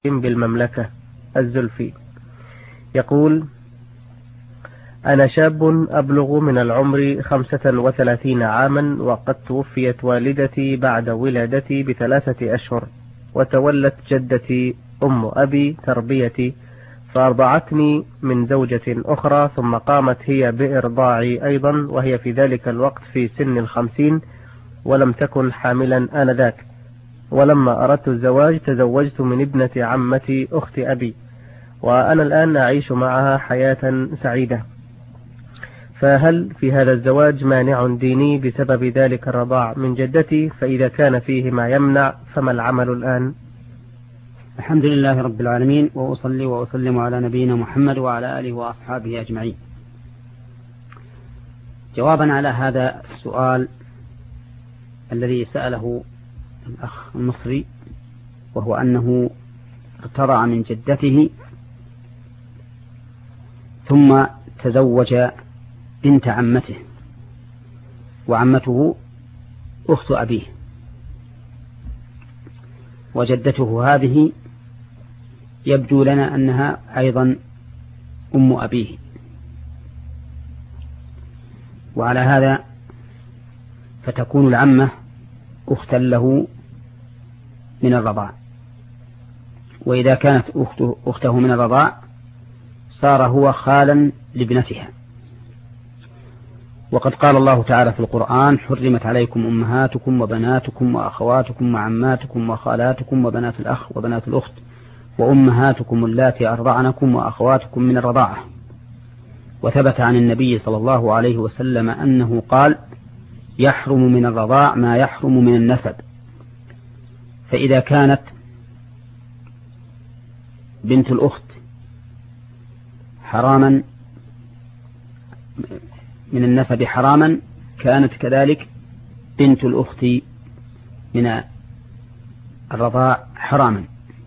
بالمملكة الزلفي. يقول: أنا شاب أبلغ من العمر 35 عاما، وقد توفيت والدتي بعد ولادتي ب3 أشهر، وتولت جدتي أم أبي تربيتي، فأرضعتني من زوجة أخرى، ثم قامت هي بإرضاعي أيضا، وهي في ذلك الوقت في سن 50، ولم تكن حاملا آنذاك. ولما أردت الزواج تزوجت من ابنة عمتي أخت أبي، وأنا الآن أعيش معها حياة سعيدة. فهل في هذا الزواج مانع ديني بسبب ذلك الرضاع من جدتي؟ فإذا كان فيه ما يمنع فما العمل الآن؟ الحمد لله رب العالمين، وأصلي وأسلم على نبينا محمد وعلى آله وأصحابه أجمعين. جوابا على هذا السؤال الذي سأله الأخ المصري، وهو أنه ارتضع من جدته ثم تزوج بنت عمته، وعمته أخت أبيه، وجدته هذه يبدو لنا أنها أيضا أم أبيه، وعلى هذا فتكون العمة أختا له من الرضاع. وإذا كانت أخته من الرضاع صار هو خالا لابنتها. وقد قال الله تعالى في القرآن: حرمت عليكم أمهاتكم وبناتكم وأخواتكم وعماتكم وخالاتكم وبنات الأخ وبنات الأخت وأمهاتكم اللاتي أرضعنكم وأخواتكم من الرضاعة. وثبت عن النبي صلى الله عليه وسلم أنه قال: يحرم من الرضاع ما يحرم من النسب. فإذا كانت بنت الأخت حراما من النسب حراما، كانت كذلك بنت الأخت من الرضاع حراما،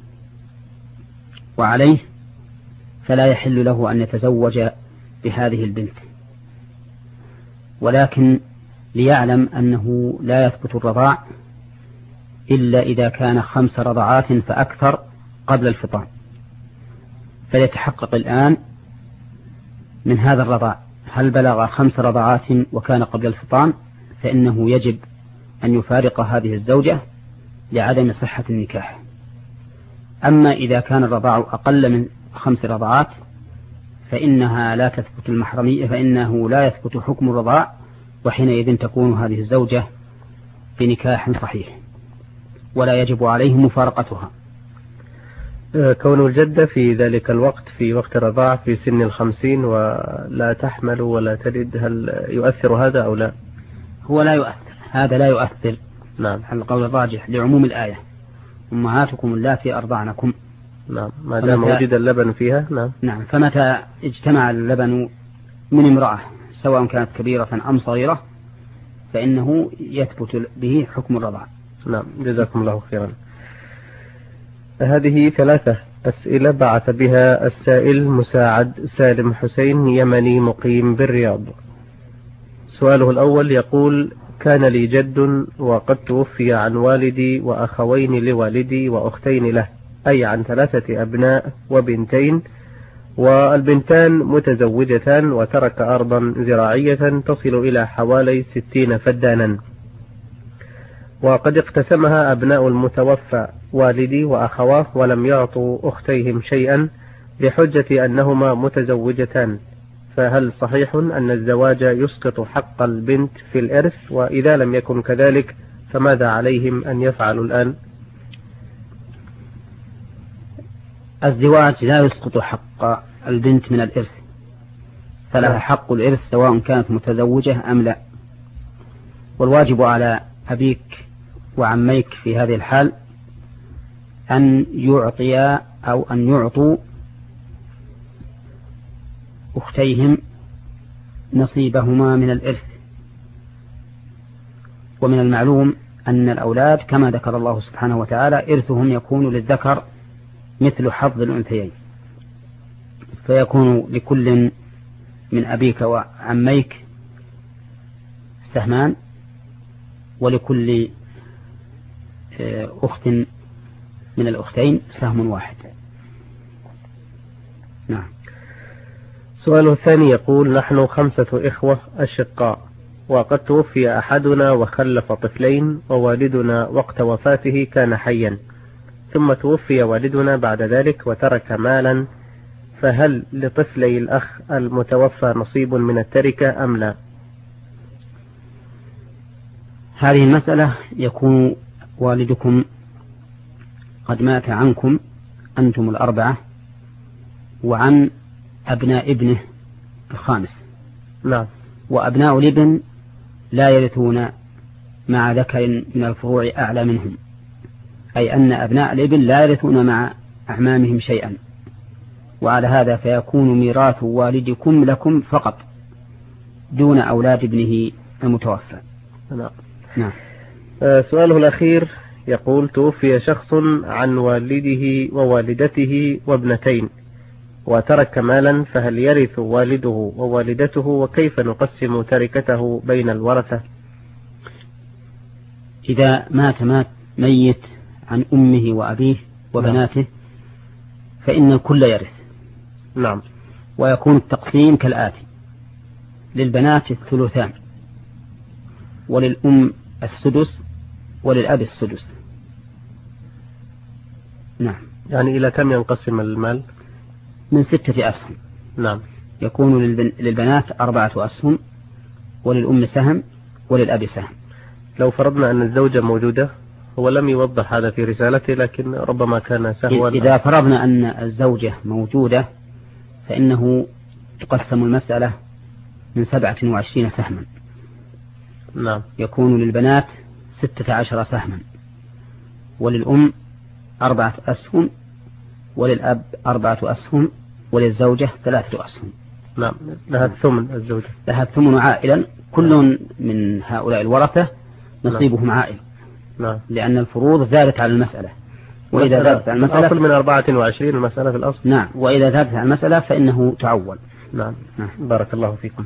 وعليه فلا يحل له أن يتزوج بهذه البنت. ولكن ليعلم أنه لا يثبت الرضاع إلا إذا كان 5 رضعات فأكثر قبل الفطام، فليتحقق الآن من هذا الرضاع هل بلغ 5 رضعات وكان قبل الفطام، فإنه يجب أن يفارق هذه الزوجة لعدم صحة النكاح. أما إذا كان الرضاع أقل من 5 رضعات فإنها لا تثبت المحرمية، فإنه لا يثبت حكم الرضاع، وحينئذ تكون هذه الزوجة بنكاح صحيح ولا يجب عليه مفارقتها. كون الجدة في ذلك الوقت في وقت الرضاعة في سن 50 ولا تحمل ولا تلد، هل يؤثر هذا أو لا؟ هو لا يؤثر، هذا لا يؤثر. نعم. القول الراجح لعموم الآية: أمهاتكم اللاتي أرضعنكم. نعم، ما دام وجد اللبن فيها. نعم. نعم، فمتى اجتمع اللبن من امرأة سواء كانت كبيرة أم صغيرة فإنه يثبت به حكم الرضاع. نعم، جزاكم الله خيرا. هذه 3 أسئلة بعث بها السائل مساعد سالم حسين، يمني مقيم بالرياض. سؤاله الأول يقول: كان لي جد وقد توفي عن والدي وأخوين لوالدي وأختين له، أي عن 3 أبناء وبنتين، والبنتان متزوجتان، وترك أرضا زراعية تصل إلى حوالي 60 فدانا، وقد اقتسمها أبناء المتوفى والدي وأخواه ولم يعطوا أختيهم شيئا بحجة أنهما متزوجتان، فهل صحيح أن الزواج يسقط حق البنت في الإرث؟ وإذا لم يكن كذلك فماذا عليهم أن يفعلوا الآن؟ الزواج لا يسقط حق البنت من الإرث، فلها حق الإرث سواء كانت متزوجة أم لا. والواجب على أبيك وعميك في هذه الحال أن يعطيا أو أن يعطوا أختيهم نصيبهما من الإرث. ومن المعلوم أن الأولاد كما ذكر الله سبحانه وتعالى إرثهم يكون للذكر مثل حظ الأنثيين، فيكون لكل من أبيك وعميك سهمان، ولكل أخت من الأختين سهم واحد. نعم. سؤال الثاني يقول: نحن 5 إخوة أشقاء، وقد توفي أحدنا وخلف طفلين، ووالدنا وقت وفاته كان حيا، ثم توفي والدنا بعد ذلك وترك مالا، فهل لطفلي الأخ المتوفى نصيب من التركة أم لا؟ هذه المسألة يكون والدكم قد مات عنكم أنتم ال4 وعن أبناء ابنه الخامس. نعم. وأبناء الابن لا يرثون مع ذكر من الفروع أعلى منهم، أي أن أبناء الابن لا يرثون مع أعمامهم شيئا، وعلى هذا فيكون ميراث والدكم لكم فقط دون أولاد ابنه المتوفى. نعم. نعم. سؤاله الأخير يقول: توفي شخص عن والده ووالدته وابنتين وترك مالا، فهل يرث والده ووالدته، وكيف نقسم تركته بين الورثة؟ إذا مات ميت عن أمه وأبيه وبناته فإن الكل يرث. نعم. ويكون التقسيم كالآتي: للبنات 3، وللأم 1/6، وللأب 1/6. نعم. يعني إلى كم ينقسم المال؟ من 6 أسهم. نعم. يكون للبنات 4 أسهم، وللأم سهم، وللأب سهم. لو فرضنا أن الزوجة موجودة، هو لم يوضح هذا في رسالته لكن ربما كان سهوا. إذا فرضنا أن الزوجة موجودة فإنه تقسم المسألة من 27 سهما. نعم. يكون للبنات 16 سهما، وللأم 4 أسهم، وللأب 4 أسهم، وللزوجة 3 أسهم. نعم. لها الثمن، الزوجة لها الثمن عائلا، كل من هؤلاء الورثة نصيبهم عائل. نعم. لأن الفروض زادت على المسألة، وإذا زادت على المسألة من 24 المسألة في الأصل. نعم. وإذا زادت على المسألة فإنه تعول. نعم. بارك الله فيكم.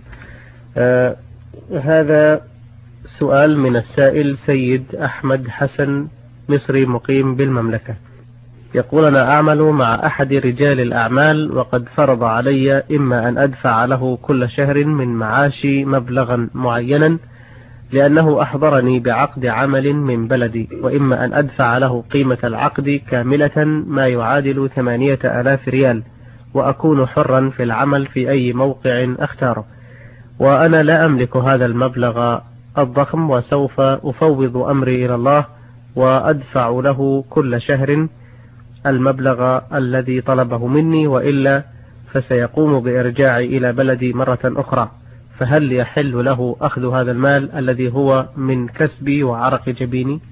هذا سؤال من السائل سيد أحمد حسن، مصري مقيم بالمملكة، يقول: أنا أعمل مع أحد رجال الأعمال، وقد فرض علي إما أن أدفع له كل شهر من معاشي مبلغا معينا لأنه أحضرني بعقد عمل من بلدي، وإما أن أدفع له قيمة العقد كاملة ما يعادل 8000 ريال، وأكون حرا في العمل في أي موقع أختاره، وأنا لا أملك هذا المبلغ الضخم، وسوف أفوض أمري إلى الله وأدفع له كل شهر المبلغ الذي طلبه مني، وإلا فسيقوم بإرجاعي إلى بلدي مرة أخرى، فهل يحل له أخذ هذا المال الذي هو من كسبي وعرق جبيني؟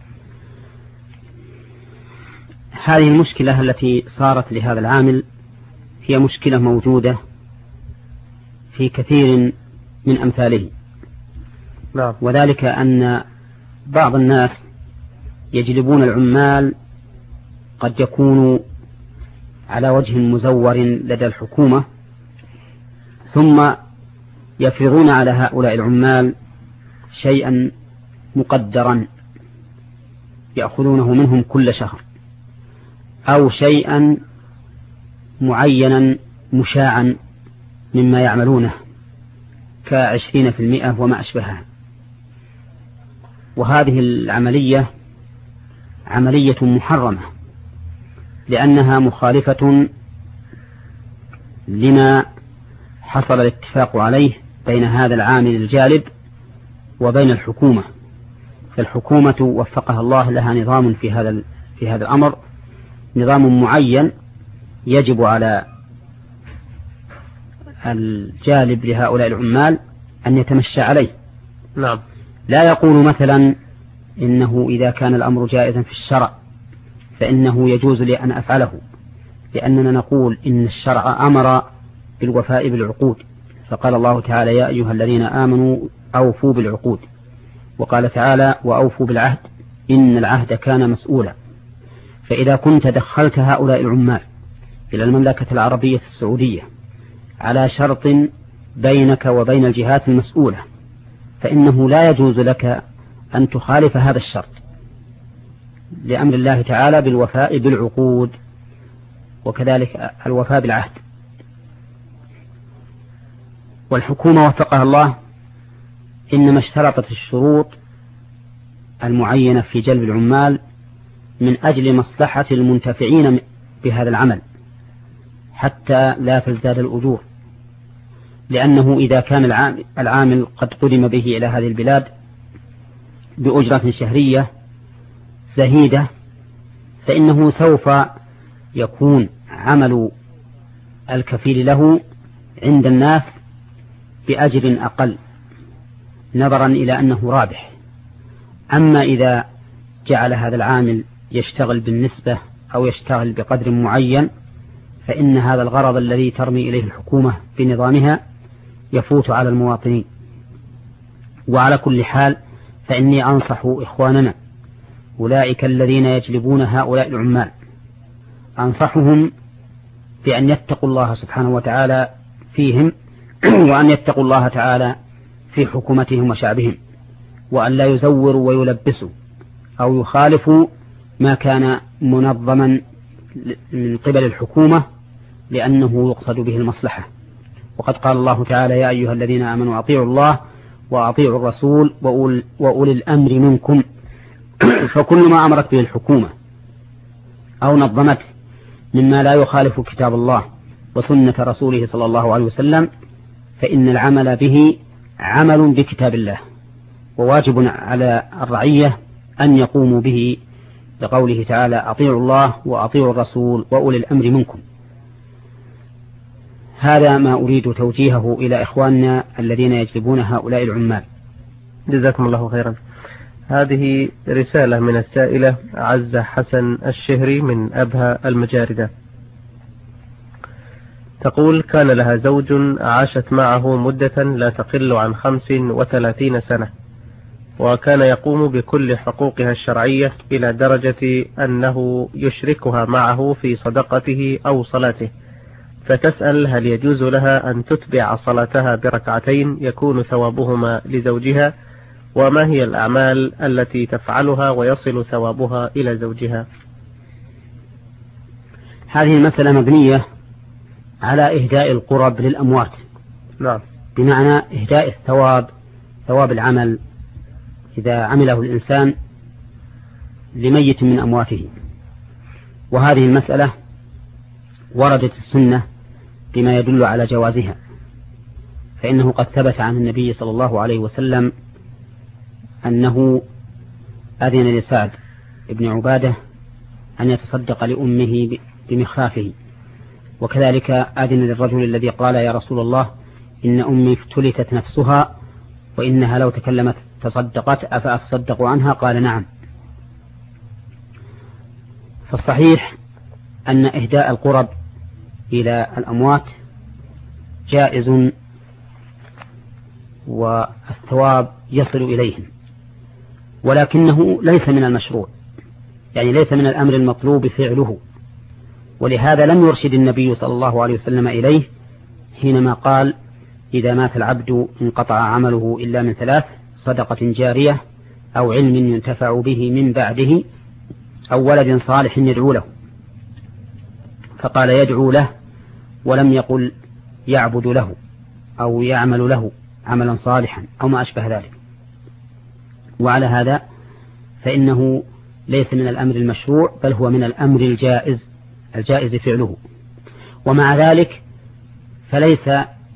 هذه المشكلة التي صارت لهذا العامل هي مشكلة موجودة في كثير من أمثاله. نعم. وذلك أن بعض الناس يجلبون العمال قد يكون على وجه مزور لدى الحكومة، ثم يفرضون على هؤلاء العمال شيئا مقدرا يأخذونه منهم كل شهر، أو شيئا معينا مشاعا مما يعملونه ك20% وما أشبهها. وهذه العملية عملية محرمة، لأنها مخالفة لما حصل الاتفاق عليه بين هذا العامل الجالب وبين الحكومة. فالحكومة وفقها الله لها نظام في هذا الأمر، نظام معين يجب على الجالب لهؤلاء العمال أن يتمشى عليه. نعم. لا يقول مثلا إنه إذا كان الأمر جائزا في الشرع فإنه يجوز لي أن أفعله، لأننا نقول إن الشرع أمر بالوفاء بالعقود، فقال الله تعالى: يا أيها الذين آمنوا أوفوا بالعقود، وقال تعالى: وأوفوا بالعهد إن العهد كان مسؤولا. فإذا كنت دخلت هؤلاء العمال إلى المملكة العربية السعودية على شرط بينك وبين الجهات المسؤولة، فإنه لا يجوز لك أن تخالف هذا الشرط، لأمر الله تعالى بالوفاء بالعقود، وكذلك الوفاء بالعهد. والحكومة وفقها الله إنما اشترطت الشروط المعينة في جلب العمال من أجل مصلحة المنتفعين بهذا العمل حتى لا تزداد الأجور، لأنه إذا كان العامل قد قدم به إلى هذه البلاد بأجرة شهرية زهيدة فإنه سوف يكون عمل الكفيل له عند الناس بأجر أقل نظرا إلى أنه رابح. أما إذا جعل هذا العامل يشتغل بالنسبة أو يشتغل بقدر معين فإن هذا الغرض الذي ترمي إليه الحكومة بنظامها يفوت على المواطنين. وعلى كل حال فإني أنصح إخواننا أولئك الذين يجلبون هؤلاء العمال، أنصحهم بأن يتقوا الله سبحانه وتعالى فيهم، وأن يتقوا الله تعالى في حكومتهم وشعبهم، وأن لا يزوروا ويلبسوا أو يخالفوا ما كان منظما من قبل الحكومة، لأنه يقصد به المصلحة. وقد قال الله تعالى: يا أيها الذين آمنوا أطيعوا الله وأطيعوا الرسول وأولي الأمر منكم. فكل ما أمرت به الحكومة أو نظمته مما لا يخالف كتاب الله وسنة رسوله صلى الله عليه وسلم فإن العمل به عمل بكتاب الله، وواجب على الرعية أن يقوموا به، لقوله تعالى: أطيعوا الله وأطيعوا الرسول وأولي الأمر منكم. هذا ما أريد توجيهه إلى إخواننا الذين يجلبون هؤلاء العمال. جزاكم الله خيرا. هذه رسالة من السائلة عزة حسن الشهري من أبها المجاردة، تقول: كان لها زوج عاشت معه مدة لا تقل عن 35 سنة، وكان يقوم بكل حقوقها الشرعية إلى درجة أنه يشركها معه في صدقته أو صلاته، فتسأل هل يجوز لها أن تتبع صلاتها بركعتين يكون ثوابهما لزوجها، وما هي الأعمال التي تفعلها ويصل ثوابها إلى زوجها؟ هذه المسألة مبنية على إهداء القرب للأموات. نعم. بمعنى إهداء ثواب العمل إذا عمله الإنسان لميت من أمواته. وهذه المسألة وردت السنة بما يدل على جوازها، فإنه قد ثبت عن النبي صلى الله عليه وسلم أنه أذن لسعد بن عبادة أن يتصدق لأمه بمخافه، وكذلك أذن للرجل الذي قال: يا رسول الله، إن أمي افتلتت نفسها وإنها لو تكلمت تصدقت أفأتصدق عنها؟ قال: نعم. فالصحيح أن إهداء القرب إلى الأموات جائز، والثواب يصل إليهم، ولكنه ليس من المشروع، يعني ليس من الأمر المطلوب فعله. ولهذا لم يرشد النبي صلى الله عليه وسلم إليه حينما قال: إذا مات العبد انقطع عمله إلا من 3: صدقة جارية، أو علم ينتفع به من بعده، أو ولد صالح يدعو له. فقال: يدعو له، ولم يقل يعبد له أو يعمل له عملا صالحا أو ما أشبه ذلك. وعلى هذا فإنه ليس من الأمر المشروع، بل هو من الأمر الجائز فعله. ومع ذلك فليس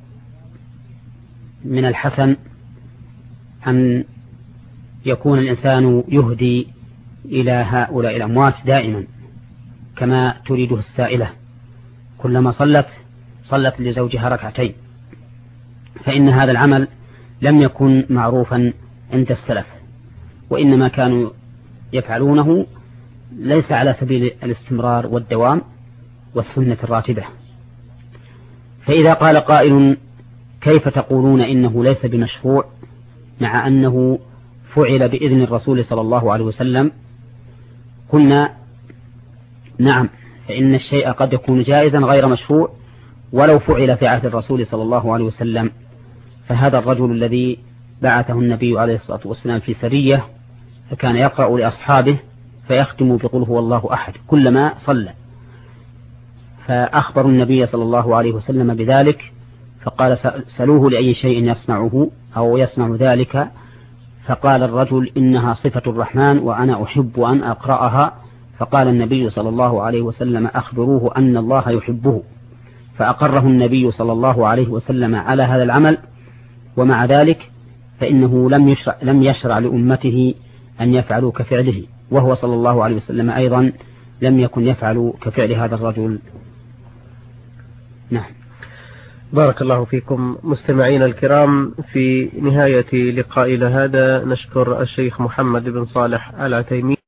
من الحسن أن يكون الإنسان يهدي إلى هؤلاء الأموات دائما كما تريده السائلة، كلما صلت لزوجها ركعتين، فإن هذا العمل لم يكن معروفا عند السلف، وإنما كانوا يفعلونه ليس على سبيل الاستمرار والدوام والسنة الراتبة. فإذا قال قائل: كيف تقولون إنه ليس بمشروع مع أنه فعل بإذن الرسول صلى الله عليه وسلم؟ قلنا: نعم، فإن الشيء قد يكون جائزا غير مشروع ولو فعل في عهد الرسول صلى الله عليه وسلم. فهذا الرجل الذي بعثه النبي عليه الصلاة والسلام في سرية، فكان يقرأ لأصحابه فيختم بقول هو الله أحد كلما صلى. فأخبروا النبي صلى الله عليه وسلم بذلك، فقال سألوه لأي شيء يصنعه أو يصنع ذلك، فقال الرجل إنها صفة الرحمن وأنا أحب أن أقرأها. فقال النبي صلى الله عليه وسلم أخبروه أن الله يحبه، فأقره النبي صلى الله عليه وسلم على هذا العمل. ومع ذلك فإنه لم يشرع لأمته أن يفعلوا كفعله، وهو صلى الله عليه وسلم أيضا لم يكن يفعل كفعل هذا الرجل. نعم. بارك الله فيكم. مستمعين الكرام، في نهاية لقائنا هذا نشكر الشيخ محمد بن صالح العتيمي